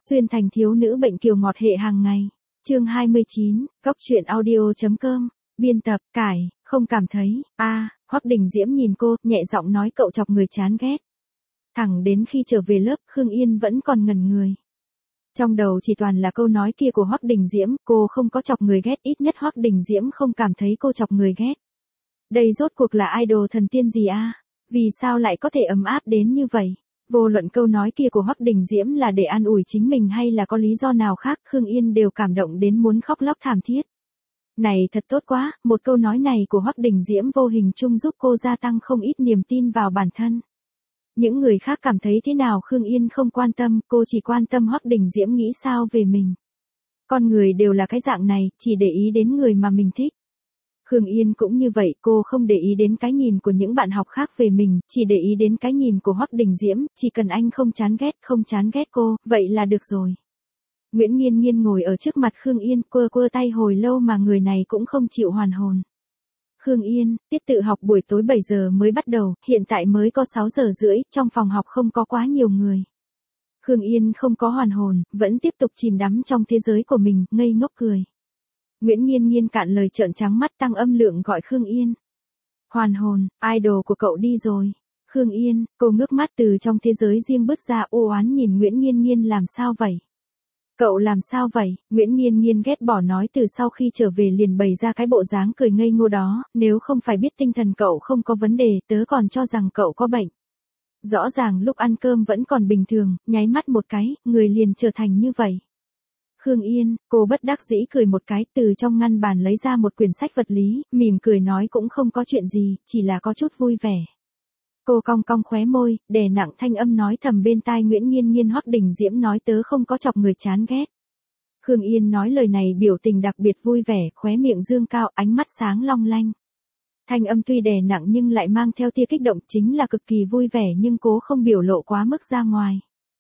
Xuyên thành thiếu nữ bệnh kiều ngọt hệ hàng ngày. Chương 29, Cóc truyện audio.com. Biên tập, Cải, không cảm thấy. Hoắc Đình Diễm nhìn cô, nhẹ giọng nói cậu chọc người chán ghét. Thẳng đến khi trở về lớp, Khương Yên vẫn còn ngẩn người. Trong đầu chỉ toàn là câu nói kia của Hoắc Đình Diễm, cô không có chọc người ghét, ít nhất Hoắc Đình Diễm không cảm thấy cô chọc người ghét. Đây rốt cuộc là idol thần tiên gì a? Vì sao lại có thể ấm áp đến như vậy? Vô luận câu nói kia của Hoắc Đình Diễm là để an ủi chính mình hay là có lý do nào khác, Khương Yên đều cảm động đến muốn khóc lóc thảm thiết. Này thật tốt quá, một câu nói này của Hoắc Đình Diễm vô hình chung giúp cô gia tăng không ít niềm tin vào bản thân. Những người khác cảm thấy thế nào Khương Yên không quan tâm, cô chỉ quan tâm Hoắc Đình Diễm nghĩ sao về mình. Con người đều là cái dạng này, chỉ để ý đến người mà mình thích. Khương Yên cũng như vậy, cô không để ý đến cái nhìn của những bạn học khác về mình, chỉ để ý đến cái nhìn của Hoắc Đình Diễm, chỉ cần anh không chán ghét cô, vậy là được rồi. Nguyễn Nghiên Nghiên ngồi ở trước mặt Khương Yên, quơ tay hồi lâu mà người này cũng không chịu hoàn hồn. Khương Yên, tiết tự học buổi tối 7 giờ mới bắt đầu, hiện tại mới có 6 giờ rưỡi, trong phòng học không có quá nhiều người. Khương Yên không có hoàn hồn, vẫn tiếp tục chìm đắm trong thế giới của mình, ngây ngốc cười. Nguyễn Nghiên Nghiên cạn lời trợn trắng mắt tăng âm lượng gọi Khương Yên. Hoàn hồn, idol của cậu đi rồi. Khương Yên, cô ngước mắt từ trong thế giới riêng bước ra u oán nhìn Nguyễn Nghiên Nghiên làm sao vậy? Cậu làm sao vậy? Nguyễn Nghiên Nghiên ghét bỏ nói từ sau khi trở về liền bày ra cái bộ dáng cười ngây ngô đó, nếu không phải biết tinh thần cậu không có vấn đề, tớ còn cho rằng cậu có bệnh. Rõ ràng lúc ăn cơm vẫn còn bình thường, nháy mắt một cái, người liền trở thành như vậy. Khương Yên, cô bất đắc dĩ cười một cái, từ trong ngăn bàn lấy ra một quyển sách vật lý, mỉm cười nói cũng không có chuyện gì, chỉ là có chút vui vẻ. Cô cong cong khóe môi, đè nặng thanh âm nói thầm bên tai Nguyễn Nghiên Nghiên. Hoắc Đình Diễm nói tớ không có chọc người chán ghét. Khương Yên nói lời này biểu tình đặc biệt vui vẻ, khóe miệng dương cao, ánh mắt sáng long lanh. Thanh âm tuy đè nặng nhưng lại mang theo tia kích động, chính là cực kỳ vui vẻ nhưng cố không biểu lộ quá mức ra ngoài.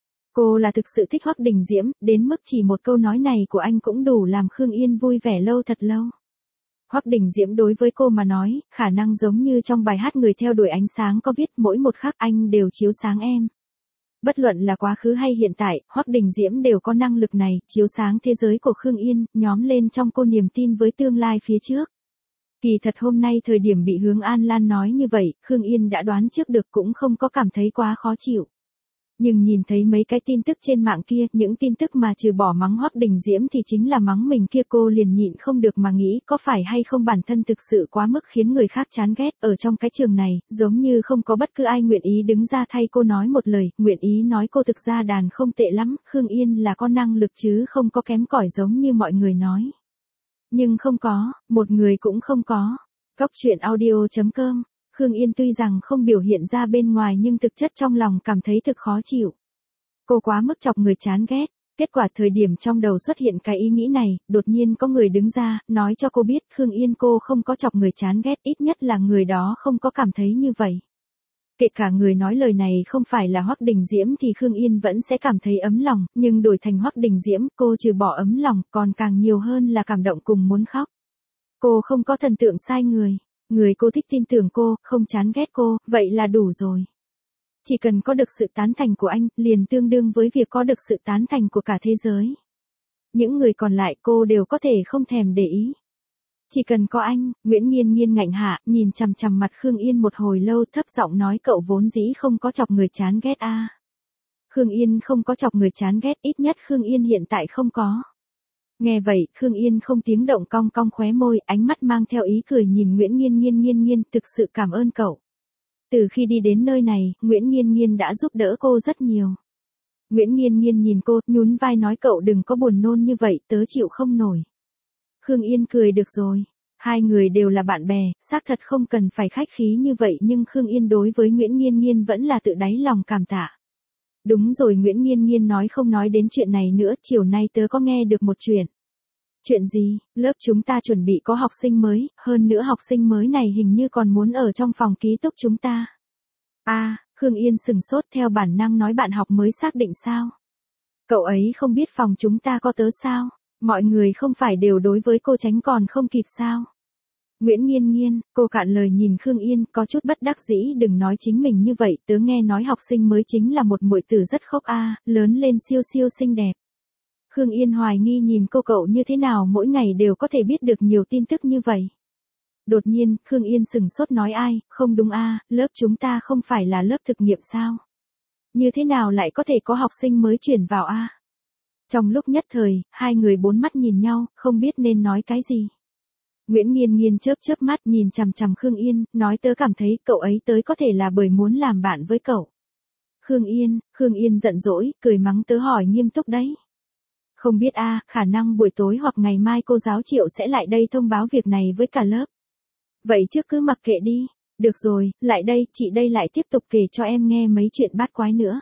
Cô là thực sự thích Hoắc Đình Diễm, đến mức chỉ một câu nói này của anh cũng đủ làm Khương Yên vui vẻ lâu thật lâu. Hoắc Đình Diễm đối với cô mà nói, khả năng giống như trong bài hát Người theo đuổi ánh sáng có viết mỗi một khắc anh đều chiếu sáng em. Bất luận là quá khứ hay hiện tại, Hoắc Đình Diễm đều có năng lực này, chiếu sáng thế giới của Khương Yên, nhóm lên trong cô niềm tin với tương lai phía trước. Kỳ thật hôm nay thời điểm bị Hướng An Lan nói như vậy, Khương Yên đã đoán trước được cũng không có cảm thấy quá khó chịu. Nhưng nhìn thấy mấy cái tin tức trên mạng kia, những tin tức mà trừ bỏ mắng Hoắc Đình Diễm thì chính là mắng mình kia, cô liền nhịn không được mà nghĩ có phải hay không bản thân thực sự quá mức khiến người khác chán ghét. Ở trong cái trường này, giống như không có bất cứ ai nguyện ý đứng ra thay cô nói một lời, nguyện ý nói cô thực ra đàn không tệ lắm, Khương Yên là có năng lực chứ không có kém cỏi giống như mọi người nói. Nhưng không có, một người cũng không có. Cóc truyện audio.com. Khương Yên tuy rằng không biểu hiện ra bên ngoài nhưng thực chất trong lòng cảm thấy thực khó chịu. Cô quá mức chọc người chán ghét. Kết quả thời điểm trong đầu xuất hiện cái ý nghĩ này, đột nhiên có người đứng ra, nói cho cô biết Khương Yên cô không có chọc người chán ghét, ít nhất là người đó không có cảm thấy như vậy. Kể cả người nói lời này không phải là Hoắc Đình Diễm thì Khương Yên vẫn sẽ cảm thấy ấm lòng, nhưng đổi thành Hoắc Đình Diễm, cô trừ bỏ ấm lòng, còn càng nhiều hơn là cảm động cùng muốn khóc. Cô không có thần tượng sai người. Người cô thích tin tưởng cô, không chán ghét cô, vậy là đủ rồi. Chỉ cần có được sự tán thành của anh, liền tương đương với việc có được sự tán thành của cả thế giới. Những người còn lại cô đều có thể không thèm để ý. Chỉ cần có anh, Nguyễn Nghiên Nghiên ngạnh hạ, nhìn chằm chằm mặt Khương Yên một hồi lâu, thấp giọng nói cậu vốn dĩ không có chọc người chán ghét a. Khương Yên không có chọc người chán ghét, ít nhất Khương Yên hiện tại không có. Nghe vậy, Khương Yên không tiếng động cong cong khóe môi, ánh mắt mang theo ý cười nhìn Nguyễn Nghiên Nghiên, thực sự cảm ơn cậu. Từ khi đi đến nơi này, Nguyễn Nghiên Nghiên đã giúp đỡ cô rất nhiều. Nguyễn Nghiên Nghiên nhìn cô, nhún vai nói cậu đừng có buồn nôn như vậy, tớ chịu không nổi. Khương Yên cười được rồi. Hai người đều là bạn bè, xác thật không cần phải khách khí như vậy nhưng Khương Yên đối với Nguyễn Nghiên Nghiên vẫn là tự đáy lòng cảm tạ. Đúng rồi, Nguyễn Nghiên Nghiên nói không nói đến chuyện này nữa, chiều nay tớ có nghe được một chuyện. Chuyện gì? Lớp chúng ta chuẩn bị có học sinh mới, hơn nữa học sinh mới này hình như còn muốn ở trong phòng ký túc chúng ta. Khương Yên sừng sốt theo bản năng nói bạn học mới xác định sao? Cậu ấy không biết phòng chúng ta có tớ sao? Mọi người không phải đều đối với cô tránh còn không kịp sao? Nguyễn Nghiên Nghiên, cô cạn lời nhìn Khương Yên, có chút bất đắc dĩ, đừng nói chính mình như vậy, tớ nghe nói học sinh mới chính là một muội tử rất khốc lớn lên siêu siêu xinh đẹp. Khương Yên hoài nghi nhìn cô cậu như thế nào mỗi ngày đều có thể biết được nhiều tin tức như vậy. Đột nhiên, Khương Yên sừng sốt nói ai, không đúng lớp chúng ta không phải là lớp thực nghiệm sao? Như thế nào lại có thể có học sinh mới chuyển vào Trong lúc nhất thời, hai người bốn mắt nhìn nhau, không biết nên nói cái gì. Nguyễn Nghiên Nghiên chớp chớp mắt nhìn chằm chằm Khương Yên, nói tớ cảm thấy cậu ấy tới có thể là bởi muốn làm bạn với cậu. Khương Yên giận dỗi, cười mắng tớ hỏi nghiêm túc đấy. Không biết khả năng buổi tối hoặc ngày mai cô giáo Triệu sẽ lại đây thông báo việc này với cả lớp. Vậy trước cứ mặc kệ đi. Được rồi, lại đây, chị đây lại tiếp tục kể cho em nghe mấy chuyện bát quái nữa.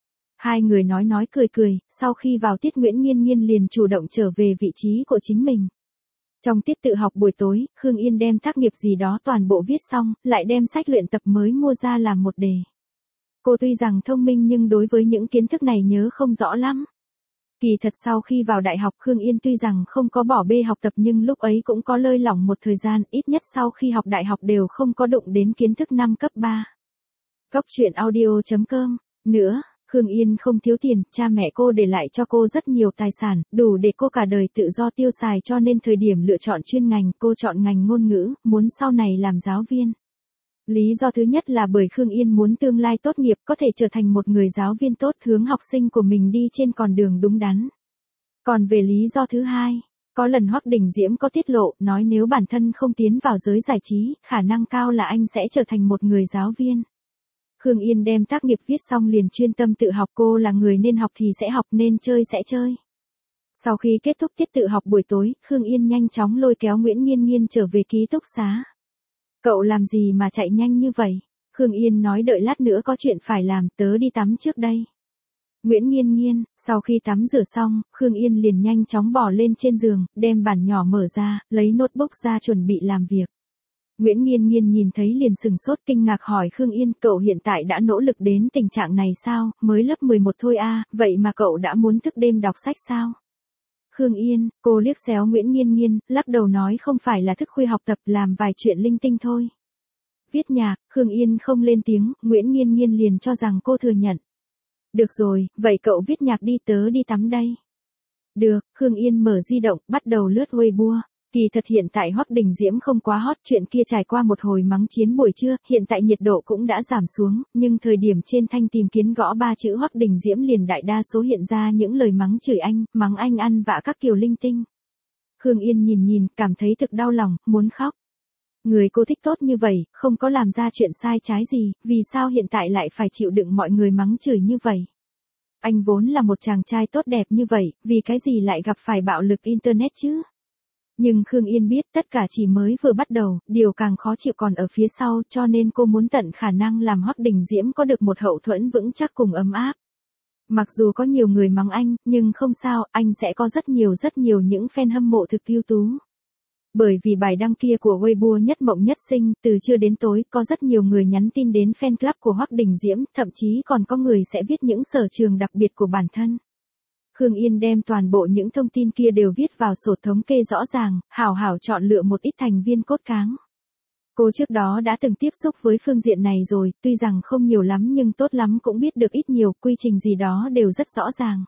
Hai người nói cười, sau khi vào tiết Nguyễn Nghiên Nghiên liền chủ động trở về vị trí của chính mình. Trong tiết tự học buổi tối, Khương Yên đem tác nghiệp gì đó toàn bộ viết xong, lại đem sách luyện tập mới mua ra làm một đề. Cô tuy rằng thông minh nhưng đối với những kiến thức này nhớ không rõ lắm. Kỳ thật sau khi vào đại học Khương Yên tuy rằng không có bỏ bê học tập nhưng lúc ấy cũng có lơi lỏng một thời gian, ít nhất sau khi học đại học đều không có đụng đến kiến thức năm cấp 3. Góc truyện audio.com. Nữa, Khương Yên không thiếu tiền, cha mẹ cô để lại cho cô rất nhiều tài sản, đủ để cô cả đời tự do tiêu xài cho nên thời điểm lựa chọn chuyên ngành cô chọn ngành ngôn ngữ, muốn sau này làm giáo viên. Lý do thứ nhất là bởi Khương Yên muốn tương lai tốt nghiệp có thể trở thành một người giáo viên tốt hướng học sinh của mình đi trên con đường đúng đắn. Còn về lý do thứ hai, có lần Hoắc Đình Diễm có tiết lộ nói nếu bản thân không tiến vào giới giải trí, khả năng cao là anh sẽ trở thành một người giáo viên. Khương Yên đem tác nghiệp viết xong liền chuyên tâm tự học, cô là người nên học thì sẽ học, nên chơi sẽ chơi. Sau khi kết thúc tiết tự học buổi tối, Khương Yên nhanh chóng lôi kéo Nguyễn Nghiên Nghiên trở về ký túc xá. Cậu làm gì mà chạy nhanh như vậy? Khương Yên nói đợi lát nữa có chuyện phải làm, tớ đi tắm trước đây. Nguyễn Nghiên Nghiên, sau khi tắm rửa xong, Khương Yên liền nhanh chóng bỏ lên trên giường, đem bản nhỏ mở ra, lấy notebook ra chuẩn bị làm việc. Nguyễn Nghiên Nghiên nhìn thấy liền sừng sốt kinh ngạc hỏi Khương Yên, cậu hiện tại đã nỗ lực đến tình trạng này sao, mới lớp 11 thôi vậy mà cậu đã muốn thức đêm đọc sách sao? Khương Yên, cô liếc xéo Nguyễn Nghiên Nghiên, lắc đầu nói không phải là thức khuya học tập, làm vài chuyện linh tinh thôi. Viết nhạc, Khương Yên không lên tiếng, Nguyễn Nghiên Nghiên liền cho rằng cô thừa nhận. Được rồi, vậy cậu viết nhạc đi, tớ đi tắm đây. Được, Khương Yên mở di động, bắt đầu lướt Weibo. Kỳ thật hiện tại Hoắc Đình Diễm không quá hot, chuyện kia trải qua một hồi mắng chiến buổi trưa, hiện tại nhiệt độ cũng đã giảm xuống, nhưng thời điểm trên thanh tìm kiếm gõ 3 chữ Hoắc Đình Diễm liền đại đa số hiện ra những lời mắng chửi anh, mắng anh ăn vạ các kiểu linh tinh. Khương Yên nhìn, cảm thấy thực đau lòng, muốn khóc. Người cô thích tốt như vậy, không có làm ra chuyện sai trái gì, vì sao hiện tại lại phải chịu đựng mọi người mắng chửi như vậy? Anh vốn là một chàng trai tốt đẹp như vậy, vì cái gì lại gặp phải bạo lực Internet chứ? Nhưng Khương Yên biết tất cả chỉ mới vừa bắt đầu, điều càng khó chịu còn ở phía sau cho nên cô muốn tận khả năng làm Hoắc Đình Diễm có được một hậu thuẫn vững chắc cùng ấm áp. Mặc dù có nhiều người mắng anh, nhưng không sao, anh sẽ có rất nhiều những fan hâm mộ thực ưu tú. Bởi vì bài đăng kia của Weibo Nhất Mộng Nhất Sinh, từ trưa đến tối, có rất nhiều người nhắn tin đến fan club của Hoắc Đình Diễm, thậm chí còn có người sẽ viết những sở trường đặc biệt của bản thân. Khương Yên đem toàn bộ những thông tin kia đều viết vào sổ thống kê rõ ràng, hảo chọn lựa một ít thành viên cốt cán. Cô trước đó đã từng tiếp xúc với phương diện này rồi, tuy rằng không nhiều lắm nhưng tốt lắm cũng biết được ít nhiều, quy trình gì đó đều rất rõ ràng.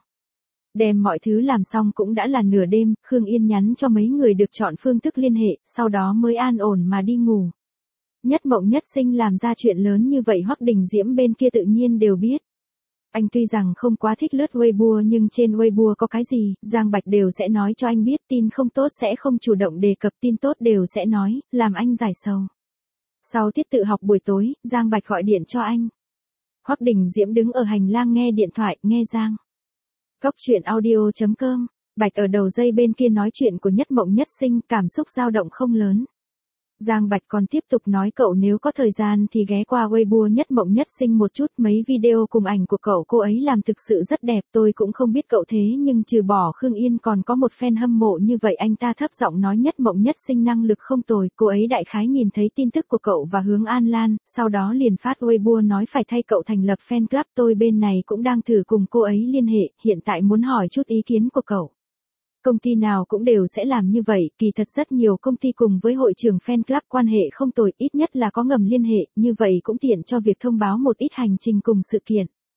Đem mọi thứ làm xong cũng đã là nửa đêm, Khương Yên nhắn cho mấy người được chọn phương thức liên hệ, sau đó mới an ổn mà đi ngủ. Nhất Mộng Nhất Sinh làm ra chuyện lớn như vậy Hoắc Đình Diễm bên kia tự nhiên đều biết. Anh tuy rằng không quá thích lướt Weibo nhưng trên Weibo có cái gì, Giang Bạch đều sẽ nói cho anh biết, tin không tốt sẽ không chủ động đề cập, tin tốt đều sẽ nói, làm anh giải sầu. Sau tiết tự học buổi tối, Giang Bạch gọi điện cho anh. Hoắc Đình Diễm đứng ở hành lang nghe điện thoại, nghe Giang. Góc truyện audio.com, Bạch ở đầu dây bên kia nói chuyện của Nhất Mộng Nhất Sinh, cảm xúc dao động không lớn. Giang Bạch còn tiếp tục nói cậu nếu có thời gian thì ghé qua Weibo Nhất Mộng Nhất Sinh một chút, mấy video cùng ảnh của cậu cô ấy làm thực sự rất đẹp, tôi cũng không biết cậu thế nhưng trừ bỏ Khương Yên còn có một fan hâm mộ như vậy. Anh ta thấp giọng nói Nhất Mộng Nhất Sinh năng lực không tồi, cô ấy đại khái nhìn thấy tin tức của cậu và hướng An Lan, sau đó liền phát Weibo nói phải thay cậu thành lập fan club, tôi bên này cũng đang thử cùng cô ấy liên hệ, hiện tại muốn hỏi chút ý kiến của cậu. Công ty nào cũng đều sẽ làm như vậy, kỳ thật rất nhiều công ty cùng với hội trưởng fan club quan hệ không tồi, ít nhất là có ngầm liên hệ, như vậy cũng tiện cho việc thông báo một ít hành trình cùng sự kiện.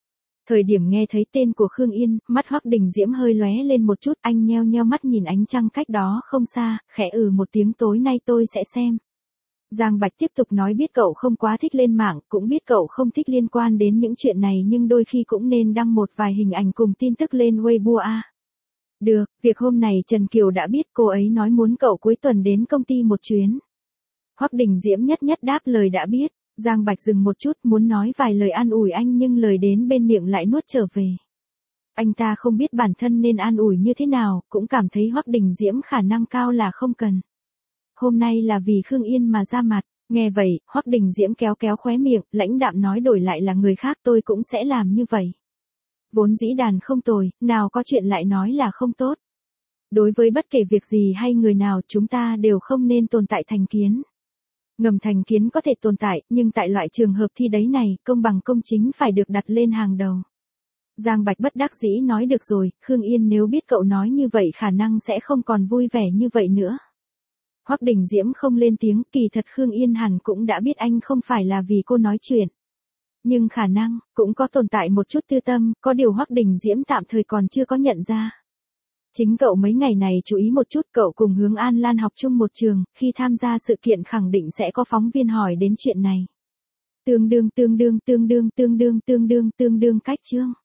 Thời điểm nghe thấy tên của Khương Yên, mắt Hoắc Đình Diễm hơi lóe lên một chút, anh nheo nheo mắt nhìn ánh trăng cách đó không xa, khẽ một tiếng tối nay tôi sẽ xem. Giang Bạch tiếp tục nói biết cậu không quá thích lên mạng, cũng biết cậu không thích liên quan đến những chuyện này nhưng đôi khi cũng nên đăng một vài hình ảnh cùng tin tức lên Weibo à. Được, việc hôm này Trần Kiều đã biết, cô ấy nói muốn cậu cuối tuần đến công ty một chuyến. Hoắc Đình Diễm nhất nhất đáp lời đã biết. Giang Bạch dừng một chút muốn nói vài lời an ủi anh nhưng lời đến bên miệng lại nuốt trở về. Anh ta không biết bản thân nên an ủi như thế nào, cũng cảm thấy Hoắc Đình Diễm khả năng cao là không cần. Hôm nay là vì Khương Yên mà ra mặt, nghe vậy, Hoắc Đình Diễm kéo kéo khóe miệng, lãnh đạm nói đổi lại là người khác tôi cũng sẽ làm như vậy. Vốn dĩ đàn không tồi, nào có chuyện lại nói là không tốt. Đối với bất kể việc gì hay người nào chúng ta đều không nên tồn tại thành kiến. Ngầm thành kiến có thể tồn tại, nhưng tại loại trường hợp thi đấy này, công bằng công chính phải được đặt lên hàng đầu. Giang Bạch bất đắc dĩ nói được rồi, Khương Yên nếu biết cậu nói như vậy khả năng sẽ không còn vui vẻ như vậy nữa. Hoắc Đình Diễm không lên tiếng, kỳ thật Khương Yên hẳn cũng đã biết anh không phải là vì cô nói chuyện. Nhưng khả năng, cũng có tồn tại một chút tư tâm, có điều Hoắc Đình Diễm tạm thời còn chưa có nhận ra. Chính cậu mấy ngày này chú ý một chút, cậu cùng Hướng An Lan học chung một trường, khi tham gia sự kiện khẳng định sẽ có phóng viên hỏi đến chuyện này. Tương đương cách chương.